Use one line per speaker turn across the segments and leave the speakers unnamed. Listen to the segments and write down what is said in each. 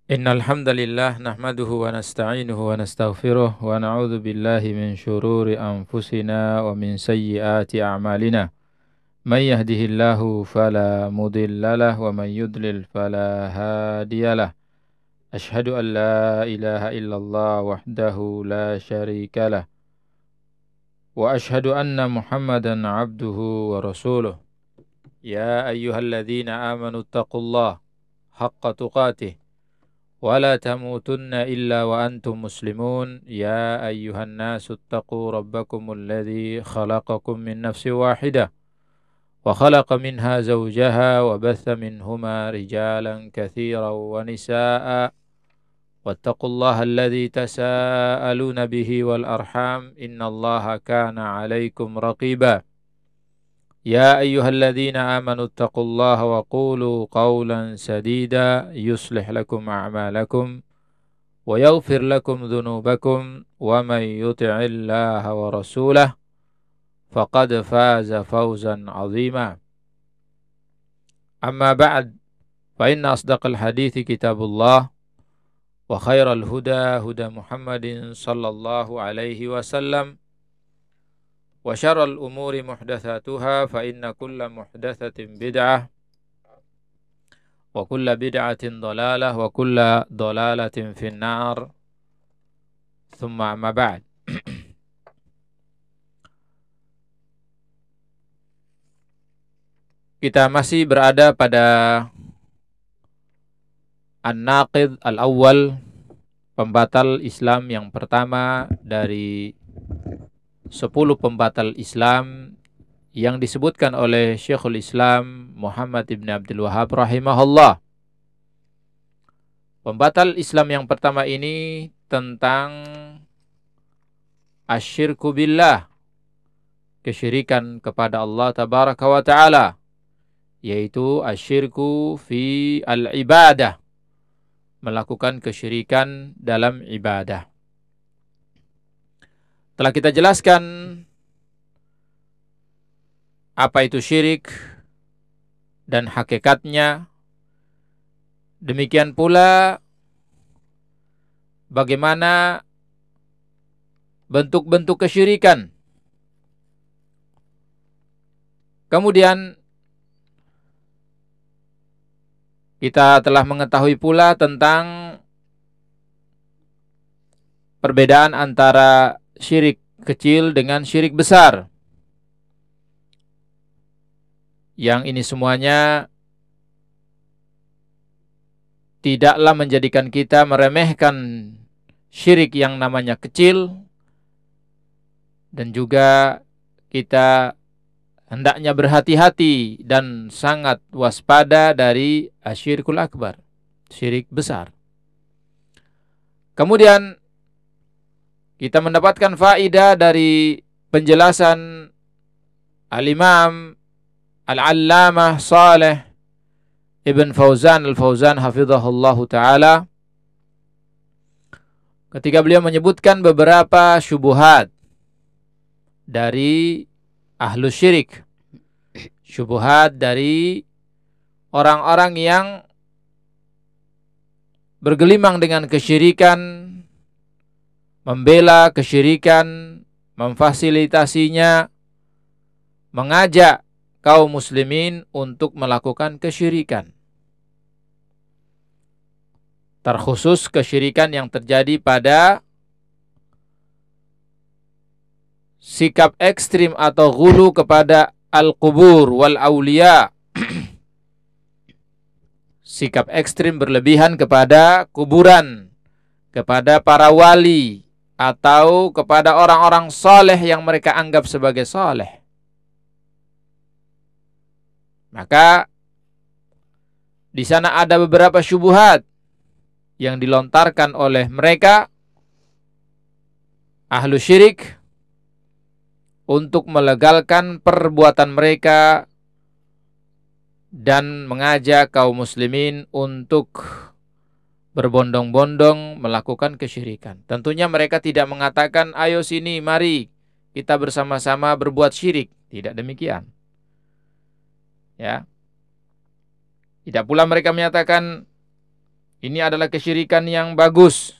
Innal hamdalillah nahmaduhu wa nasta'inuhu wa nastaghfiruh wa na'udzu billahi min shururi anfusina wa min sayyiati a'malina. May yahdihillahu fala mudilla lahu wa may yudlil fala hadiyalah. Ashhadu an la ilaha illallah wahdahu la syarika lah wa ashhadu anna Muhammadan 'abduhu wa rasuluh. Ya ayyuhalladzina amanu taqullaha haqqa tuqatih ولا تموتن إلا وأنتم مسلمون يا أيها الناس اتقوا ربكم الذي خلقكم من نفس واحدة وخلق منها زوجها وبث منهما رجالا كثيرا ونساء واتقوا الله الذي تساءلون به والأرحام إن الله كان عليكم رقيبا يا أيها الذين آمنوا اتقوا الله وقولوا قولا سديدا يصلح لكم أعمالكم ويغفر لكم ذنوبكم ومن يطع الله ورسوله فقد فاز فوزا عظيما أما بعد فإن أصدق الحديث كتاب الله وخير الهدى هدى محمد صلى الله عليه وسلم وشر الأمور محدثاتها فإن كل محدثة بدعة وكل بدعة ضلالة وكل ضلالة في النار ثم أما بعد. Kita masih berada pada An-Naqid Al-Awwal, pembatal Islam yang pertama dari 10 pembatal Islam yang disebutkan oleh Syekhul Islam Muhammad ibn Abdul Wahhab rahimahullah. Pembatal Islam yang pertama ini tentang asyirku billah, kesyirikan kepada Allah tabaraka wa ta'ala, yaitu asyirku fi al-ibadah, melakukan kesyirikan dalam ibadah. Telah kita jelaskan apa itu syirik dan hakikatnya. Demikian pula bagaimana bentuk-bentuk kesyirikan. Kemudian kita telah mengetahui pula tentang perbedaan antara syirik kecil dengan syirik besar. Yang ini semuanya tidaklah menjadikan kita meremehkan syirik yang namanya kecil, dan juga kita hendaknya berhati-hati dan sangat waspada dari asyirkul akbar, syirik besar. Kemudian kita mendapatkan faedah dari penjelasan Al-Imam Al-Allamah Saleh Ibn Fauzan Al-Fauzan hafizahullahu ta'ala, ketika beliau menyebutkan beberapa syubuhat dari ahlu syirik, syubuhat dari orang-orang yang bergelimang dengan kesyirikan, membela kesyirikan, memfasilitasinya, mengajak kaum muslimin untuk melakukan kesyirikan. Terkhusus kesyirikan yang terjadi pada sikap ekstrim atau ghulu kepada al-qubur wal awliya. Sikap ekstrim berlebihan kepada kuburan, kepada para wali, atau kepada orang-orang saleh yang mereka anggap sebagai saleh. Maka di sana ada beberapa syubhat yang dilontarkan oleh mereka ahlu syirik untuk melegalkan perbuatan mereka dan mengajak kaum muslimin untuk berbondong-bondong melakukan kesyirikan. Tentunya mereka tidak mengatakan, ayo sini, mari kita bersama-sama berbuat syirik. Tidak demikian. Ya. Tidak pula mereka menyatakan, Ini adalah kesyirikan yang bagus.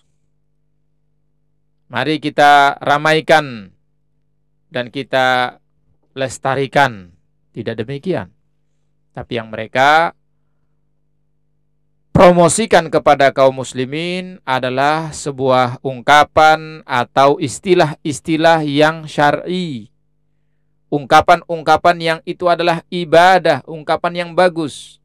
Mari kita ramaikan dan kita lestarikan. Tidak demikian. Tapi yang mereka promosikan kepada kaum muslimin adalah sebuah ungkapan atau istilah-istilah yang syar'i. Ungkapan-ungkapan yang itu adalah ibadah, ungkapan yang bagus.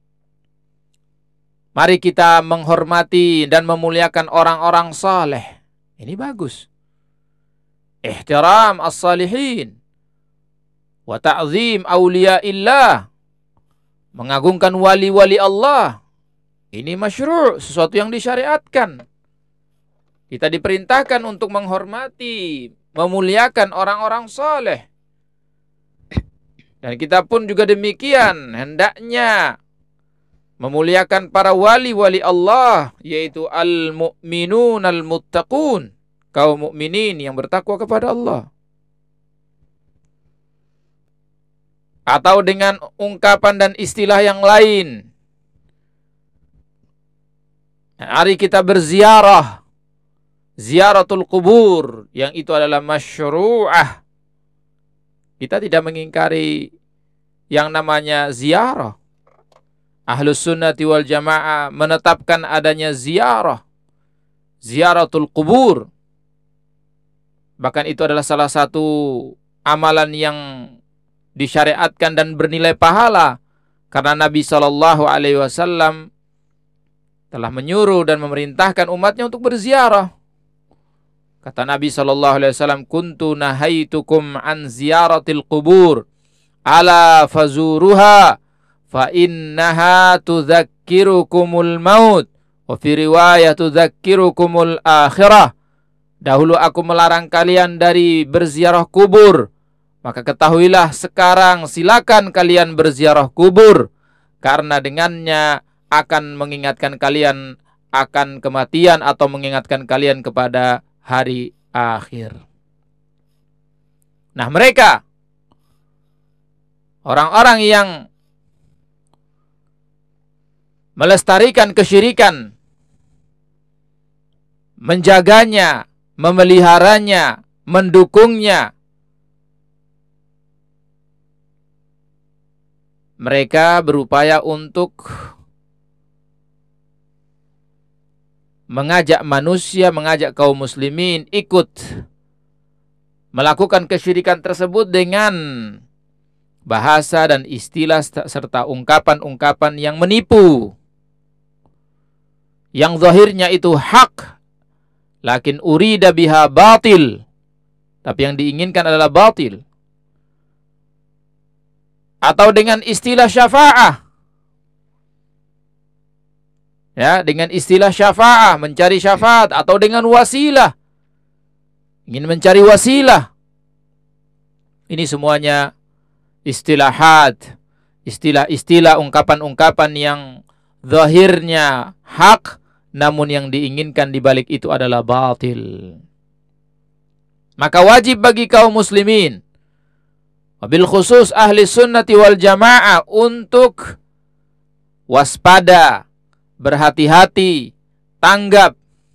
Mari kita menghormati dan memuliakan orang-orang saleh. Ini bagus. Ihtiram as-salihin wa ta'zim awliyaillah. Mengagungkan wali-wali Allah. Ini masyru', sesuatu yang disyariatkan. Kita diperintahkan untuk menghormati, memuliakan orang-orang saleh. Dan kita pun juga demikian, hendaknya memuliakan para wali-wali Allah, yaitu al-mu'minun al-muttaqun, kaum mukminin yang bertakwa kepada Allah. Atau dengan ungkapan dan istilah yang lain. Mari kita berziarah, ziaratul kubur, yang itu adalah masyru'ah. Kita tidak mengingkari yang namanya ziarah. Ahlus sunnati wal jamaah menetapkan adanya ziarah, ziaratul kubur. Bahkan itu adalah salah satu amalan yang disyariatkan dan bernilai pahala, karena Nabi SAW telah menyuruh dan memerintahkan umatnya untuk berziarah. Kata Nabi SAW, kuntu nahaitukum an ziyaratil qubur, ala fazuruha, fa innaha tudzakirukumul maut, wa fi riwayah tudzakirukumul akhirah. Dahulu aku melarang kalian dari berziarah kubur, maka ketahuilah sekarang silakan kalian berziarah kubur, karena dengannya akan mengingatkan kalian akan kematian atau mengingatkan kalian kepada hari akhir. Nah, mereka orang-orang yang melestarikan kesyirikan, menjaganya, memeliharanya, mendukungnya, mereka berupaya untuk mengajak manusia, mengajak kaum muslimin ikut melakukan kesyirikan tersebut dengan bahasa dan istilah serta ungkapan-ungkapan yang menipu, yang zahirnya itu hak, lakin urida biha batil, tapi yang diinginkan adalah batil. Atau dengan istilah syafa'ah, ya, dengan istilah syafa'ah, mencari syafaat, atau dengan wasilah, ingin mencari wasilah. Ini semuanya istilahat, istilah-istilah, ungkapan-ungkapan yang zahirnya hak, namun yang diinginkan di balik itu adalah batil. Maka wajib bagi kaum muslimin, wabil khusus ahli sunnati wal jamaah, untuk waspada, berhati-hati, tanggap.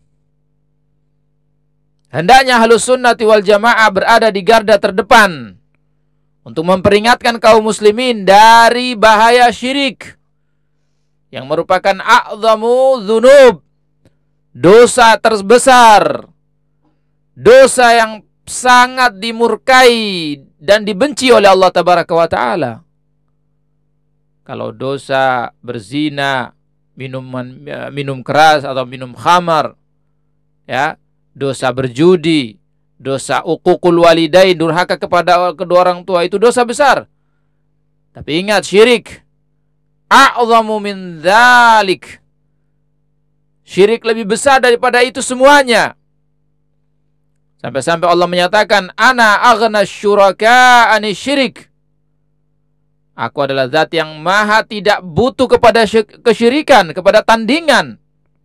Hendaknya ahlus sunnati wal jamaah berada di garda terdepan untuk memperingatkan kaum muslimin dari bahaya syirik, yang merupakan a'zamu dzunub, dosa terbesar, dosa yang sangat dimurkai dan dibenci oleh Allah Tabaraka wa Ta'ala. Kalau dosa berzina, minum keras atau minum khamar, ya, dosa berjudi, dosa uququl walidain, durhaka kepada kedua orang tua, itu dosa besar. Tapi ingat, syirik a'zamu min dzalik. Syirik lebih besar daripada itu semuanya. Sampai-sampai Allah menyatakan, ana aghna syuraka ani syirik. Aku adalah zat yang maha tidak butuh kepada kesyirikan, kepada tandingan.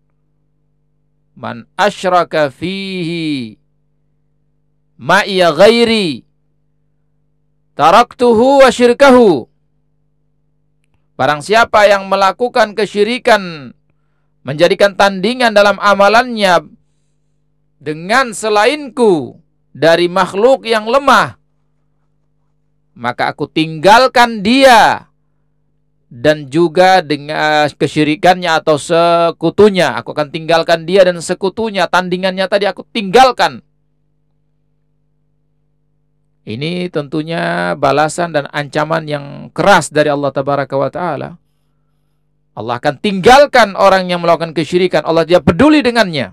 Man asyraka fihi ma'iya ghairi taraktuhu wa syirkahu. Barang siapa yang melakukan kesyirikan, menjadikan tandingan dalam amalannya dengan selainku dari makhluk yang lemah, maka aku tinggalkan dia dan juga dengan kesyirikannya atau sekutunya. Aku akan tinggalkan dia dan sekutunya, tandingannya tadi aku tinggalkan. Ini tentunya balasan dan ancaman yang keras dari Allah Tabaraka wa Ta'ala. Allah akan tinggalkan orang yang melakukan kesyirikan. Allah tidak peduli dengannya.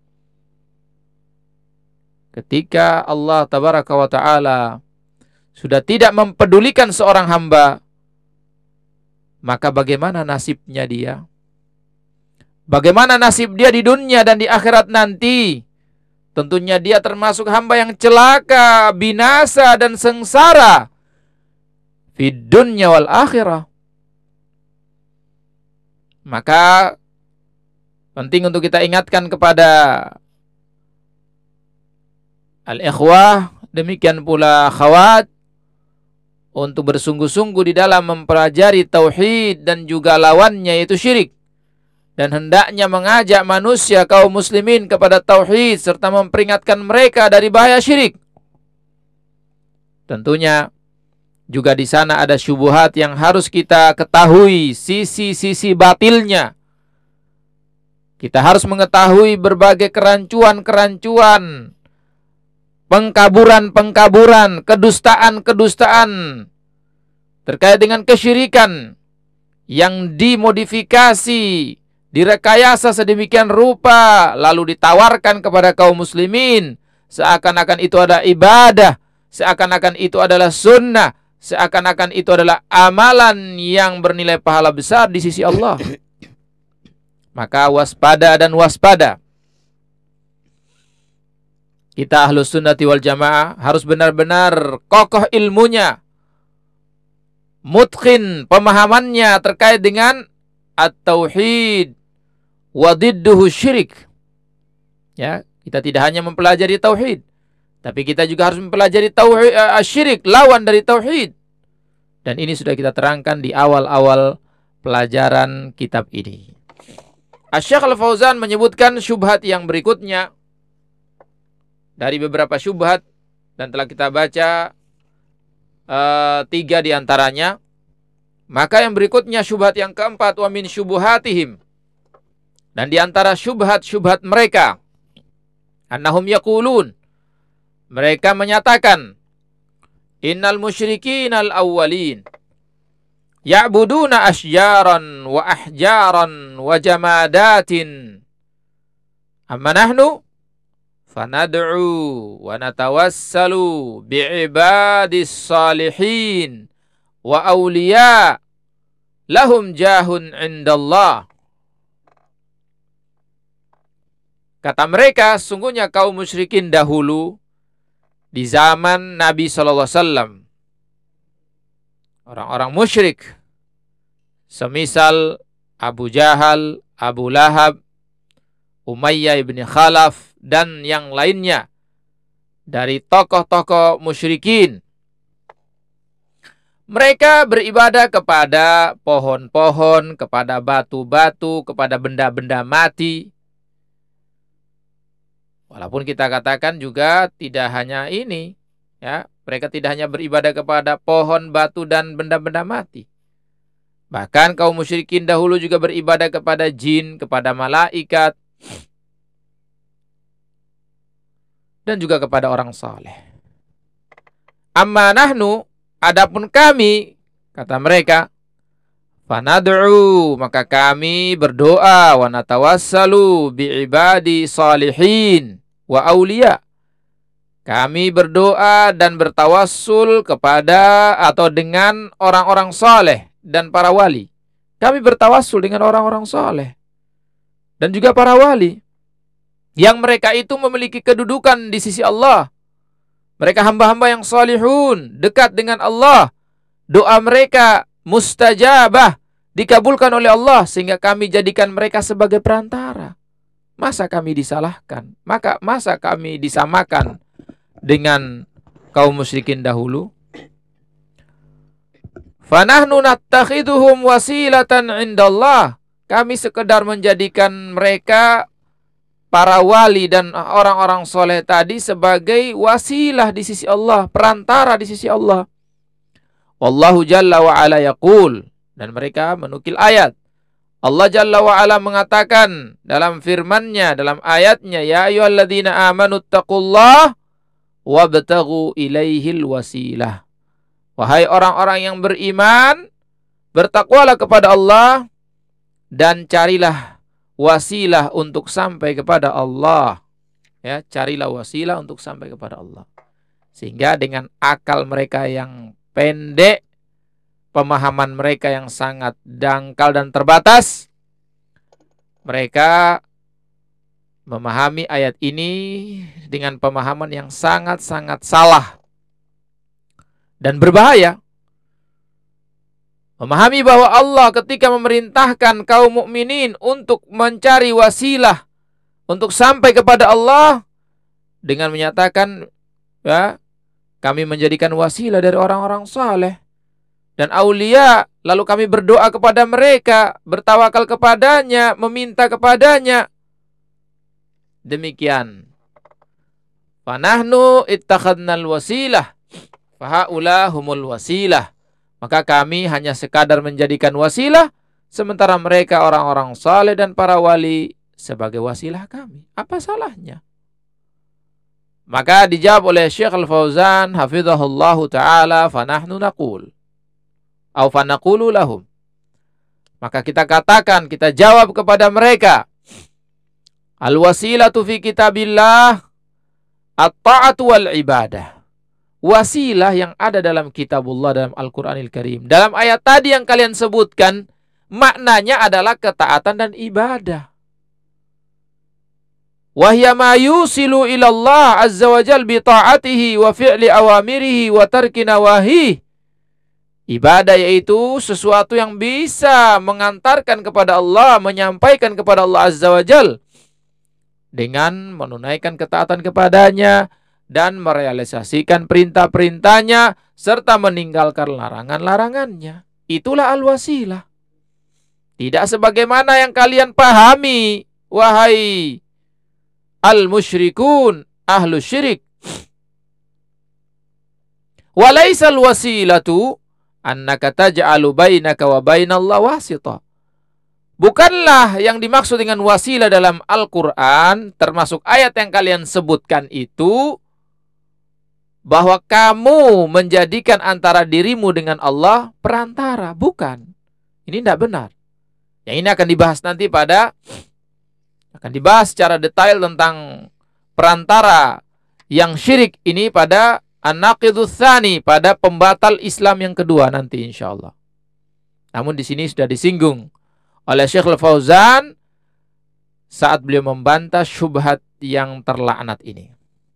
Ketika Allah Tabaraka wa Ta'ala sudah tidak mempedulikan seorang hamba, maka bagaimana nasibnya dia? Bagaimana nasib dia di dunia dan di akhirat nanti? Tentunya dia termasuk hamba yang celaka, binasa dan sengsara di dunia wal akhirah. Maka penting untuk kita ingatkan kepada al-ikhwah, demikian pula akhwat, untuk bersungguh-sungguh di dalam mempelajari tauhid dan juga lawannya yaitu syirik. Dan hendaknya mengajak manusia kaum muslimin kepada tauhid serta memperingatkan mereka dari bahaya syirik. Tentunya juga di sana ada syubhat yang harus kita ketahui sisi-sisi batilnya. Kita harus mengetahui berbagai kerancuan-kerancuan, pengkaburan-pengkaburan, kedustaan-kedustaan terkait dengan kesyirikan yang dimodifikasi, direkayasa sedemikian rupa, lalu ditawarkan kepada kaum muslimin seakan-akan itu ada ibadah, seakan-akan itu adalah sunnah, seakan-akan itu adalah amalan yang bernilai pahala besar di sisi Allah. Maka waspada dan waspada. Kita Ahlus Sunnati wal Jamaah harus benar-benar kokoh ilmunya, mutqin pemahamannya terkait dengan at-tauhid wa didduhu syirik. Ya, kita tidak hanya mempelajari tauhid, tapi kita juga harus mempelajari tauhid syirik, lawan dari tauhid. Dan ini sudah kita terangkan di awal-awal pelajaran kitab ini. Asy-Syaikh Al-Fauzan menyebutkan syubhat yang berikutnya dari beberapa syubhat, dan telah kita baca 3 di antaranya. Maka yang berikutnya syubhat yang keempat, wa min syubuhatihim, dan di antara syubhat-syubhat mereka, annahum yaqulun, mereka menyatakan, innal musyrikin al-awwalin ya'buduna asyaran wa ahjaran wa jamadatin, amma nahnu fanad'u wa natawassalu bi'ibadis salihin wa awliya lahum jahun indallah. Kata mereka, sungguhnya kaum musyrikin dahulu di zaman Nabi SAW, orang-orang musyrik semisal Abu Jahal, Abu Lahab, Umayyah ibn Khalaf, dan yang lainnya dari tokoh-tokoh musyrikin. Mereka beribadah kepada pohon-pohon, kepada batu-batu, kepada benda-benda mati. Walaupun kita katakan juga tidak hanya ini, ya, mereka tidak hanya beribadah kepada pohon, batu, dan benda-benda mati. Bahkan kaum musyrikin dahulu juga beribadah kepada jin, kepada malaikat, dan juga kepada orang saleh. Amma nahnu, adapun kami, kata mereka, fanad'u, maka kami berdoa, wa natawassalu bi'ibadi salihin wa awliya. Kami berdoa dan bertawassul kepada atau dengan orang-orang saleh dan para wali. Kami bertawassul dengan orang-orang saleh dan juga para wali, yang mereka itu memiliki kedudukan di sisi Allah. Mereka hamba-hamba yang salihun, dekat dengan Allah. Doa mereka mustajabah, dikabulkan oleh Allah, sehingga kami jadikan mereka sebagai perantara. Masa kami disalahkan? Masa kami disamakan dengan kaum musyrikin dahulu? Fanahnu nattakhiduhum wasilatan indallah. Kami sekedar menjadikan mereka, para wali dan orang-orang soleh tadi, sebagai wasilah di sisi Allah, perantara di sisi Allah. Wallahu jalla wa ala yaqul, dan mereka menukil ayat. Allah jalla wa ala mengatakan dalam firman-Nya, dalam ayatnya, ya ayyuhalladzina amanu taqullaha wabtaghu ilaihil wasilah. Wahai orang-orang yang beriman, bertakwalah kepada Allah dan carilah wasilah untuk sampai kepada Allah. Ya, carilah wasilah untuk sampai kepada Allah. Sehingga dengan akal mereka yang pendek, pemahaman mereka yang sangat dangkal dan terbatas, mereka memahami ayat ini dengan pemahaman yang sangat-sangat salah dan berbahaya. Memahami bahwa Allah ketika memerintahkan kaum mukminin untuk mencari wasilah untuk sampai kepada Allah dengan menyatakan, ya, kami menjadikan wasilah dari orang-orang saleh dan aulia, lalu kami berdoa kepada mereka, bertawakal kepadanya, meminta kepadanya. Demikian. Fanahnu ittakhadnal wasilah, fahaula humul wasilah. Maka kami hanya sekadar menjadikan wasilah, sementara mereka orang-orang saleh dan para wali sebagai wasilah kami. Apa salahnya? Maka dijawab oleh Syekh Al-Fauzan hafizahullahu ta'ala, fanahnu naqul au fanaqulu lahum. Maka kita katakan, kita jawab kepada mereka, al-wasilatu fi kitabillah at-ta'atu wal ibadah. Wasilah yang ada dalam kitabullah, dalam Al-Quranil Karim, dalam ayat tadi yang kalian sebutkan, maknanya adalah ketaatan dan ibadah. Wahya ma yusilu ilallah azza wa jal bi ta'atihi wa fi'li awamirihi wa tarki nawahi. Ibadah yaitu sesuatu yang bisa mengantarkan kepada Allah, menyampaikan kepada Allah azza wa jal dengan menunaikan ketaatan kepadanya dan merealisasikan perintah-perintahnya serta meninggalkan larangan-larangannya. Itulah al-wasilah. Tidak sebagaimana yang kalian pahami, wahai al-musyrikun, ahlu syirik. Walaisal wasilatu annaka taj'alu bainaka wa bainallah wasita. Bukanlah yang dimaksud dengan wasilah dalam Al-Quran, termasuk ayat yang kalian sebutkan itu, bahwa kamu menjadikan antara dirimu dengan Allah perantara. Bukan. Ini tidak benar. Yang ini akan dibahas nanti akan dibahas secara detail tentang perantara yang syirik ini pada An-Naqidus Tsani, pada pembatal Islam yang kedua nanti insyaallah. Namun di sini sudah disinggung oleh Syekh Al-Fauzan saat beliau membantah syubhat yang terlaknat ini.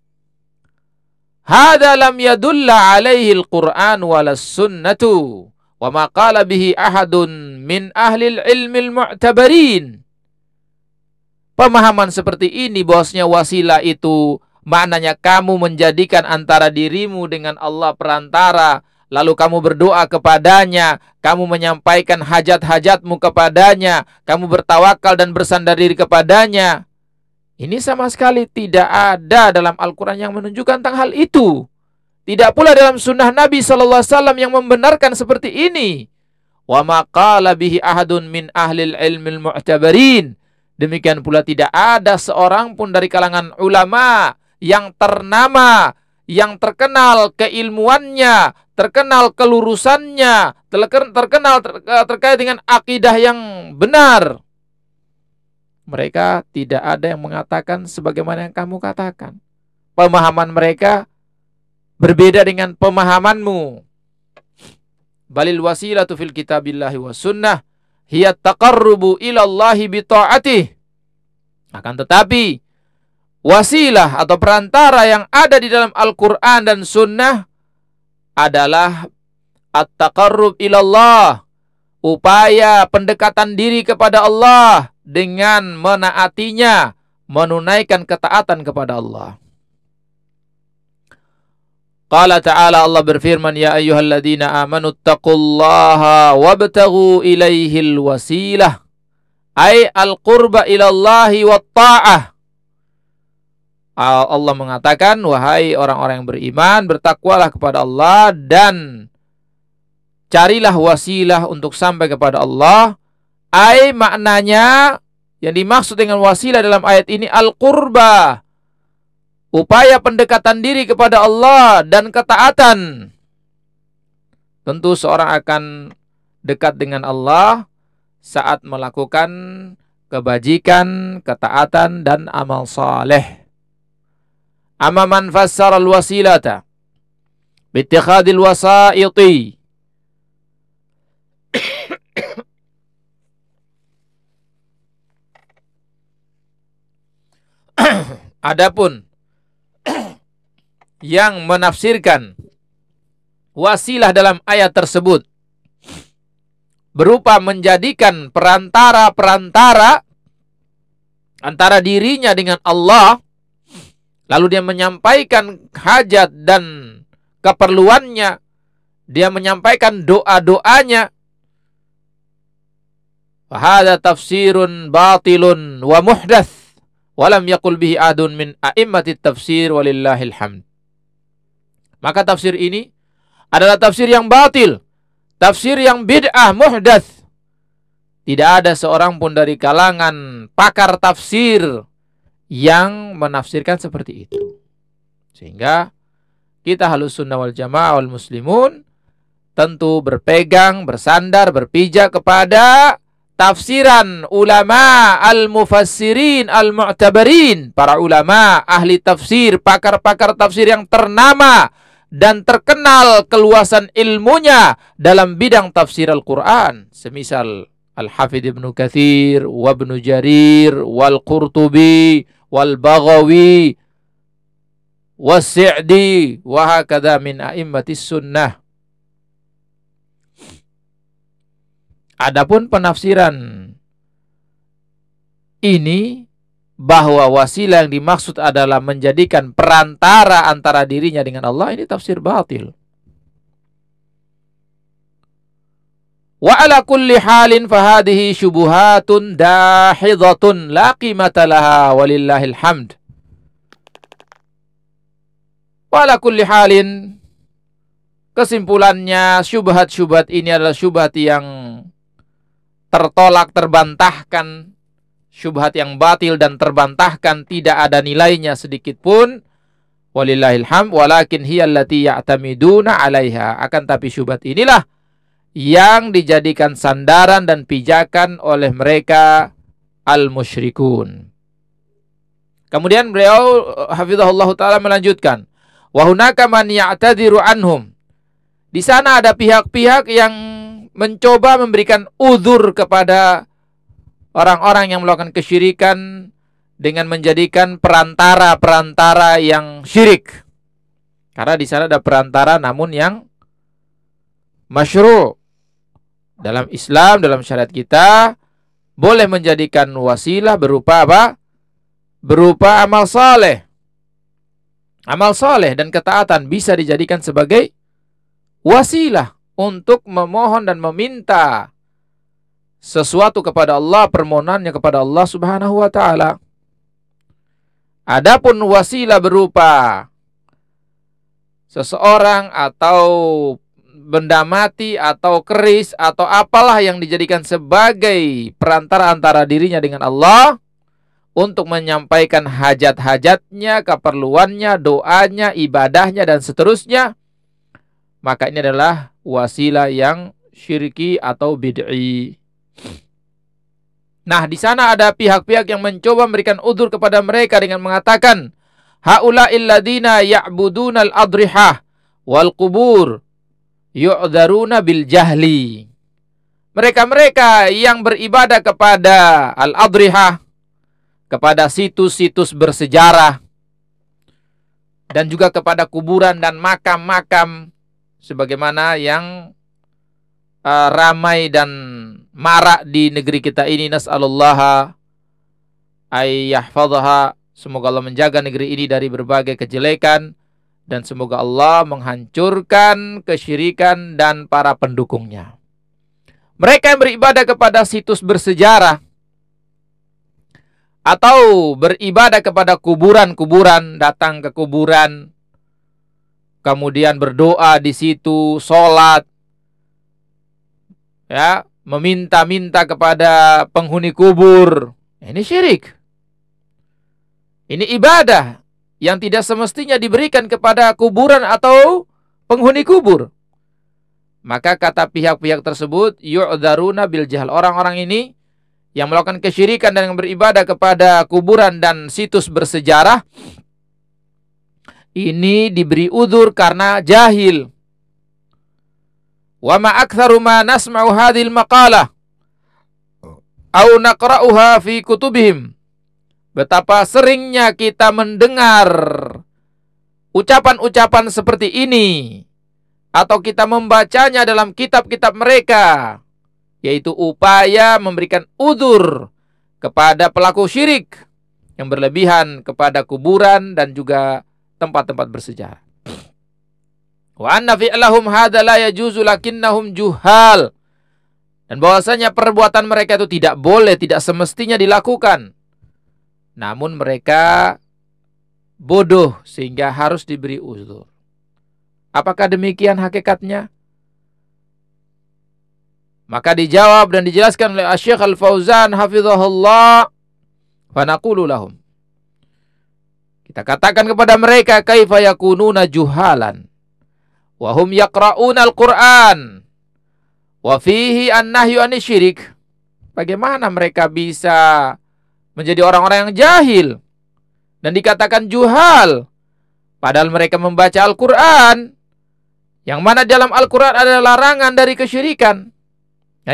Hadza lam yadulla alaihi al-Qur'an walas sunnatu wa ma qala bihi ahadun min ahli al-ilmi al-mu'tabarin. Pemahaman seperti ini bahwasanya wasilah itu maknanya kamu menjadikan antara dirimu dengan Allah perantara, lalu kamu berdoa kepadanya, kamu menyampaikan hajat-hajatmu kepadanya, kamu bertawakal dan bersandar diri kepadanya. Ini sama sekali tidak ada dalam Al-Quran yang menunjukkan tentang hal itu. Tidak pula dalam sunnah Nabi SAW yang membenarkan seperti ini. Wa ma qala bihi ahadun min ahlil ilmil mu'tabarin. Demikian pula tidak ada seorang pun dari kalangan ulama yang ternama, yang terkenal keilmuannya, terkenal kelurusannya, terkenal terkait dengan akidah yang benar. Mereka tidak ada yang mengatakan sebagaimana yang kamu katakan. Pemahaman mereka berbeda dengan pemahamanmu. Balil wasilatu fil kitabillahi was sunnah hiya taqarrubu ilallahi bi ta'atih. Akan tetapi wasilah atau perantara yang ada di dalam Al-Quran dan sunnah adalah at-taqarrub ilallah, upaya pendekatan diri kepada Allah dengan menaatinya, menunaikan ketaatan kepada Allah. Qala ta'ala, Allah berfirman, ya ayyuhalladzina amanu taqullaha wabtaghu ilaihil wasilah Ai al-qurba ilallahi wat ta'ah. Allah mengatakan, wahai orang-orang yang beriman, bertakwalah kepada Allah dan carilah wasilah untuk sampai kepada Allah. Ai maknanya, yang dimaksud dengan wasilah dalam ayat ini al-qurba, upaya pendekatan diri kepada Allah dan ketaatan. Tentu seorang akan dekat dengan Allah saat melakukan kebajikan, ketaatan, dan amal saleh. Amma man fassara al-wasilata bittikhadil wasaiti, adapun yang menafsirkan wasilah dalam ayat tersebut berupa menjadikan perantara-perantara antara dirinya dengan Allah, lalu dia menyampaikan hajat dan keperluannya, dia menyampaikan doa-doanya. Fahada tafsirun batilun wa muhdats, walam yaqul bihi adun min a'immatit tafsir walillahil hamd. Maka tafsir ini adalah tafsir yang batil, tafsir yang bid'ah, muhdats. Tidak ada seorang pun dari kalangan pakar tafsir yang menafsirkan seperti itu. Sehingga kita Ahlus Sunnah wal Jamaah wal Muslimun tentu berpegang, bersandar, berpijak kepada tafsiran ulama al-mufassirin al-mu'tabarin, para ulama ahli tafsir, pakar-pakar tafsir yang ternama dan terkenal keluasan ilmunya dalam bidang tafsir Al-Quran, semisal Al-Hafidh Ibnu Katsir, wa Ibnu Jarir, wal Qurtubi, wal Baghawi, was-Sa'di, wa hakadha min a'immatis sunnah. Adapun penafsiran ini bahwa wasilah yang dimaksud adalah menjadikan perantara antara dirinya dengan Allah, ini tafsir batil. Wa ala kulli halin fahadihi syubuhatun dahidatun la qimata laha walillahil hamd. Wa ala kulli halin, kesimpulannya syubhat-syubhat ini adalah syubhat yang tertolak, terbantahkan, syubhat yang batil dan terbantahkan, tidak ada nilainya sedikit pun. Walillahil hamd, walakin hiya allati ya'tamiduna 'alaiha. Akan tapi syubhat inilah yang dijadikan sandaran dan pijakan oleh mereka al-musyrikun. Kemudian beliau hafizahullah taala melanjutkan, wa hunaka man ya'tadiru anhum. Di sana ada pihak-pihak yang mencoba memberikan uzur kepada orang-orang yang melakukan kesyirikan dengan menjadikan perantara-perantara yang syirik. Karena di sana ada perantara namun yang masyru'. Dalam Islam, dalam syariat kita, boleh menjadikan wasilah berupa apa? Berupa amal saleh. Amal saleh dan ketaatan bisa dijadikan sebagai wasilah untuk memohon dan meminta sesuatu kepada Allah, permohonannya kepada Allah Subhanahu wa taala. Adapun wasilah berupa seseorang atau benda mati atau keris atau apalah yang dijadikan sebagai perantara antara dirinya dengan Allah untuk menyampaikan hajat-hajatnya, keperluannya, doanya, ibadahnya dan seterusnya, maka ini adalah wasilah yang syirki atau bid'i. Nah, di sana ada pihak-pihak yang mencoba memberikan udzur kepada mereka dengan mengatakan, haula'il ladzina ya'budunal adrihah wal qubur yu'dzaruna bil jahli. Mereka-mereka yang beribadah kepada al-adrihah, kepada situs-situs bersejarah, dan juga kepada kuburan dan makam-makam, sebagaimana yang ramai dan marak di negeri kita ini. Nas'alullaha ay yahfadhaha. Semoga Allah menjaga negeri ini dari berbagai kejelekan, dan semoga Allah menghancurkan kesyirikan dan para pendukungnya. Mereka yang beribadah kepada situs bersejarah, atau beribadah kepada kuburan-kuburan, datang ke kuburan, kemudian berdoa di situ, sholat, ya, meminta-minta kepada penghuni kubur. Ini syirik. Ini ibadah yang tidak semestinya diberikan kepada kuburan atau penghuni kubur. Maka kata pihak-pihak tersebut, yu'dzaruna bil jahl. Orang-orang ini yang melakukan kesyirikan dan yang beribadah kepada kuburan dan situs bersejarah, ini diberi udzur karena jahil. Wa ma aktsaru ma nasma'u hadhil maqalah au naqra'uha fi kutubihim. Betapa seringnya kita mendengar ucapan-ucapan seperti ini atau kita membacanya dalam kitab-kitab mereka, yaitu upaya memberikan udzur kepada pelaku syirik yang berlebihan kepada kuburan dan juga tempat-tempat bersejarah. Wa anna fi'lahum hadza la yajuzu lakinnahum juhal. Dan bahwasanya perbuatan mereka itu tidak boleh, tidak semestinya dilakukan. Namun mereka bodoh sehingga harus diberi uzur. Apakah demikian hakikatnya? Maka dijawab dan dijelaskan oleh Syekh Al-Fauzan hafizahullah, fa naqulu lahum. Kita katakan kepada mereka, kaifa yakununa juhalan wa hum yaqra'una al-Qur'an wa fihi an-nahyu anisyirik. Bagaimana mereka bisa menjadi orang-orang yang jahil dan dikatakan juhal padahal mereka membaca Al-Qur'an, yang mana dalam Al-Quran ada larangan dari kesyirikan. Nah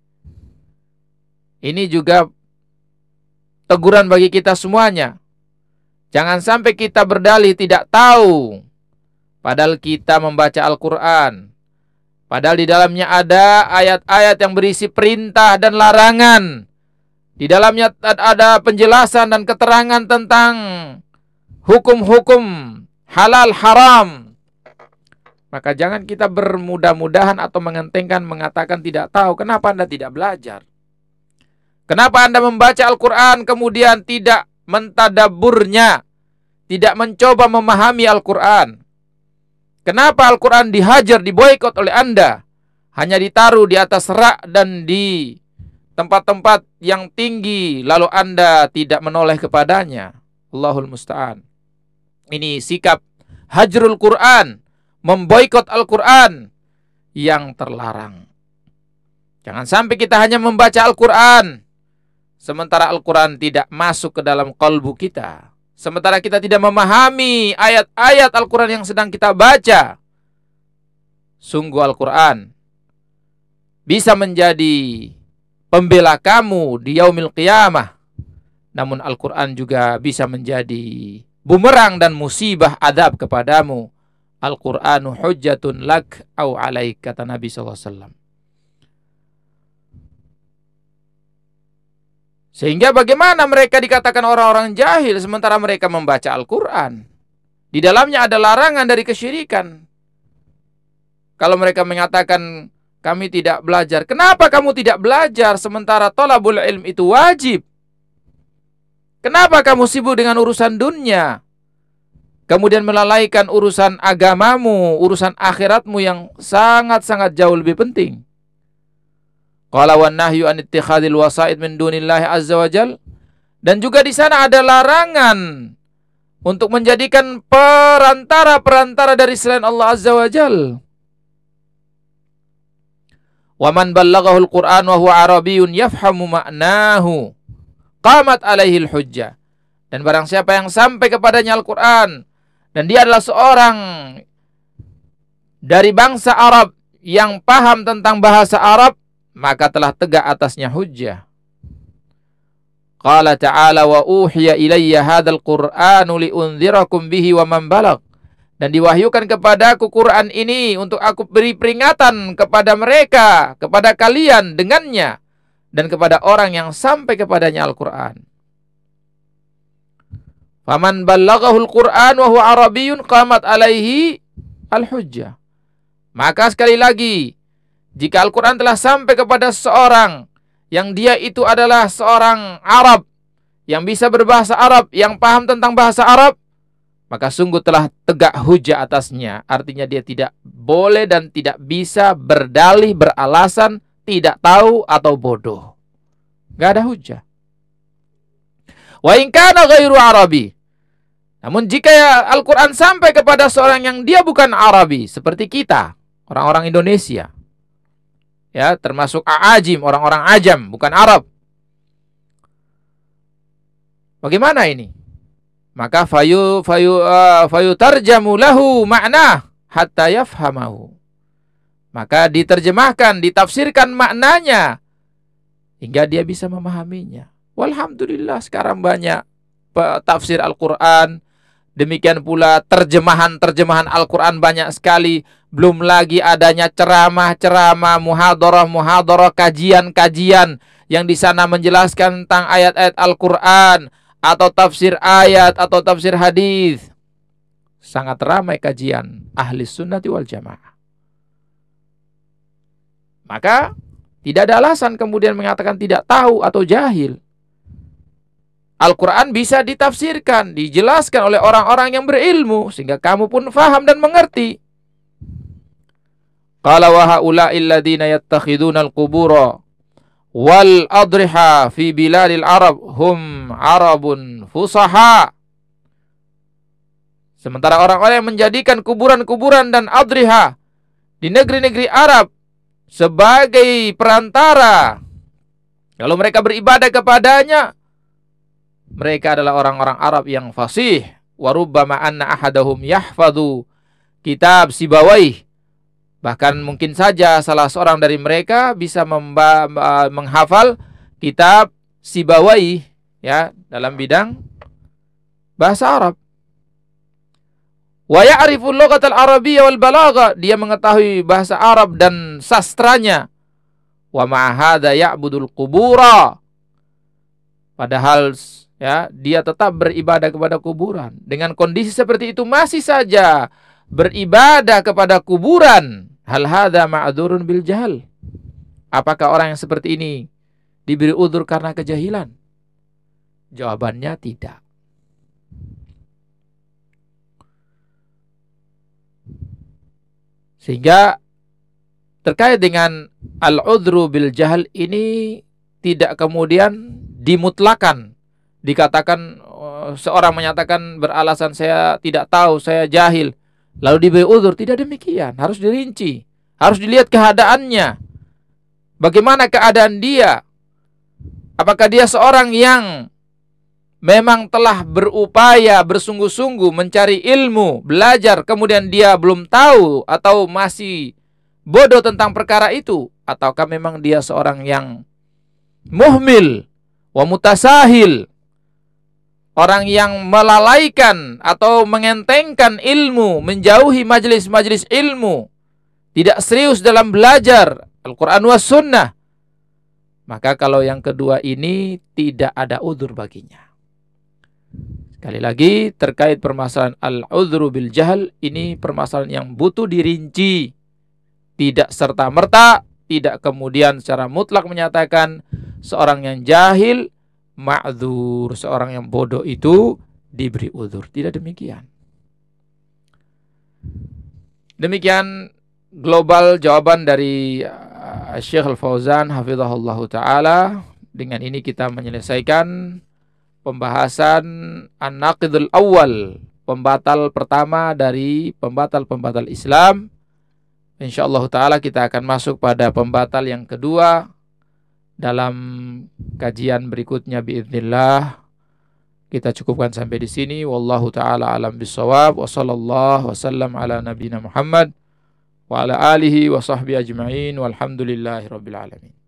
ini juga teguran bagi kita semuanya. Jangan sampai kita berdalih tidak tahu, padahal kita membaca Al-Quran. Padahal di dalamnya ada ayat-ayat yang berisi perintah dan larangan. Di dalamnya ada penjelasan dan keterangan tentang hukum-hukum halal haram. Maka jangan kita bermudah-mudahan atau mengentengkan mengatakan tidak tahu. Kenapa Anda tidak belajar? Kenapa Anda membaca Al-Quran kemudian tidak mentadaburnya, tidak mencoba memahami Al-Quran? Kenapa Al-Quran dihajar, diboikot oleh Anda? Hanya ditaruh di atas rak dan di tempat-tempat yang tinggi, lalu Anda tidak menoleh kepadanya. Allahul musta'an. Ini sikap hajrul Quran, memboikot Al-Quran yang terlarang. Jangan sampai kita hanya membaca Al-Quran, sementara Al-Quran tidak masuk ke dalam kalbu kita. Sementara kita tidak memahami ayat-ayat Al-Quran yang sedang kita baca. Sungguh Al-Quran bisa menjadi pembela kamu di yaumil qiyamah. Namun Al-Quran juga bisa menjadi bumerang dan musibah adab kepadamu. Al-Qur'anu hujjatun lak au alaik, kata Nabi SAW. Sehingga bagaimana mereka dikatakan orang-orang jahil sementara mereka membaca Al-Quran? Di dalamnya ada larangan dari kesyirikan. Kalau mereka mengatakan kami tidak belajar, kenapa kamu tidak belajar sementara thalabul ilm itu wajib? Kenapa kamu sibuk dengan urusan dunia, kemudian melalaikan urusan agamamu, urusan akhiratmu yang sangat-sangat jauh lebih penting? Qala wan nahyu an ittikhadil wasaid min dunillahi azza wajal. Dan juga di sana ada larangan untuk menjadikan perantara-perantara dari selain Allah azza wajal. Wa man ballaghahu al-Qur'an wa huwa arabiyyun yafhamu ma'nahu qamat alaihi al-hujjah. Dan barang siapa yang sampai kepadanya Al-Quran dan dia adalah seorang dari bangsa Arab yang paham tentang bahasa Arab, maka telah tegak atasnya hujjah. Qala ta'ala wa uhiya ilayya hadzal qur'anu liunzirakum bihi wa man balagh. Dan diwahyukan kepadaku Quran ini untuk aku beri peringatan kepada mereka, kepada kalian dengannya, dan kepada orang yang sampai kepadanya Al-Quran. Faman ballaghahul Qur'an wa huwa arabiyyun qamat alaihi al-hujjah. Maka sekali lagi, jika Al-Quran telah sampai kepada seorang yang dia itu adalah seorang Arab yang bisa berbahasa Arab, yang paham tentang bahasa Arab, maka sungguh telah tegak hujah atasnya. Artinya dia tidak boleh dan tidak bisa berdalih, beralasan, tidak tahu atau bodoh. Gak ada hujah. Wa in kana ghairu Arabi. Namun jika Al-Quran sampai kepada seorang yang dia bukan Arabi, seperti kita, orang-orang Indonesia, ya, termasuk A'ajim, orang-orang Ajam, bukan Arab. Bagaimana ini? Maka fayutarjamu lahu ma'na hatta yafhamahu. Maka diterjemahkan, ditafsirkan maknanya hingga dia bisa memahaminya. Walhamdulillah sekarang banyak tafsir Al-Quran. Demikian pula terjemahan Al-Quran banyak sekali. Belum lagi adanya ceramah-ceramah, muhadharah, kajian-kajian yang di sana menjelaskan tentang ayat-ayat Al-Quran atau tafsir ayat atau tafsir hadis. Sangat ramai kajian ahli sunnati wal jamaah. Maka tidak ada alasan kemudian mengatakan tidak tahu atau jahil. Al-Quran bisa ditafsirkan, dijelaskan oleh orang-orang yang berilmu, sehingga kamu pun faham dan mengerti. Qala wa haula'il ladzina yattakhiduna al-qubura wal adriha fi biladil Arab hum Arabun fusaha. Sementara orang-orang yang menjadikan kuburan-kuburan dan adriha di negeri-negeri Arab sebagai perantara, kalau mereka beribadah kepadanya, mereka adalah orang-orang Arab yang fasih. Wa rubbama anna ahadahum yahfadhu kitab Sibawayh. Bahkan mungkin saja salah seorang dari mereka bisa menghafal kitab Sibawayh, ya, dalam bidang bahasa Arab. Wa ya'rifu al-lughatal arabiyyah wal balagha, dia mengetahui bahasa Arab dan sastranya. Wa ma hadza ya'budul qubura, padahal ya, dia tetap beribadah kepada kuburan. Dengan kondisi seperti itu masih saja beribadah kepada kuburan. Hal hadza ma'dzurun bil jahal. Apakah orang yang seperti ini diberi udzur karena kejahilan? Jawabannya tidak. Sehingga terkait dengan al-udzru bil jahal ini tidak kemudian dimutlakan. Dikatakan seorang menyatakan beralasan saya tidak tahu, saya jahil, lalu diberi udzur. Tidak demikian, harus dirinci, harus dilihat keadaannya. Bagaimana keadaan dia? Apakah dia seorang yang memang telah berupaya bersungguh-sungguh mencari ilmu, belajar, kemudian dia belum tahu atau masih bodoh tentang perkara itu, ataukah memang dia seorang yang muhmil wa mutasahil, orang yang melalaikan atau mengentengkan ilmu, menjauhi majelis-majelis ilmu, tidak serius dalam belajar Al-Quran was sunnah. Maka kalau yang kedua ini tidak ada udzur baginya. Sekali lagi, terkait permasalahan al-udzru bil jahl, ini permasalahan yang butuh dirinci. Tidak serta-merta, tidak kemudian secara mutlak menyatakan seorang yang jahil ma'dzur, seorang yang bodoh itu diberi udzur. Tidak demikian. Demikian global jawaban dari Syekh Al-Fauzan hafizahullahu ta'ala. Dengan ini kita menyelesaikan pembahasan An-Naqidul Awal, pembatal pertama dari pembatal-pembatal Islam. InsyaAllah ta'ala kita akan masuk pada pembatal yang kedua dalam kajian berikutnya biiznillah. Kita cukupkan sampai di sini. Wallahu ta'ala alam bisawab. Wa sallallahu wasallam ala nabiyina Muhammad wa ala alihi wa sahbihi ajma'in. Walhamdulillahi rabbil alamin.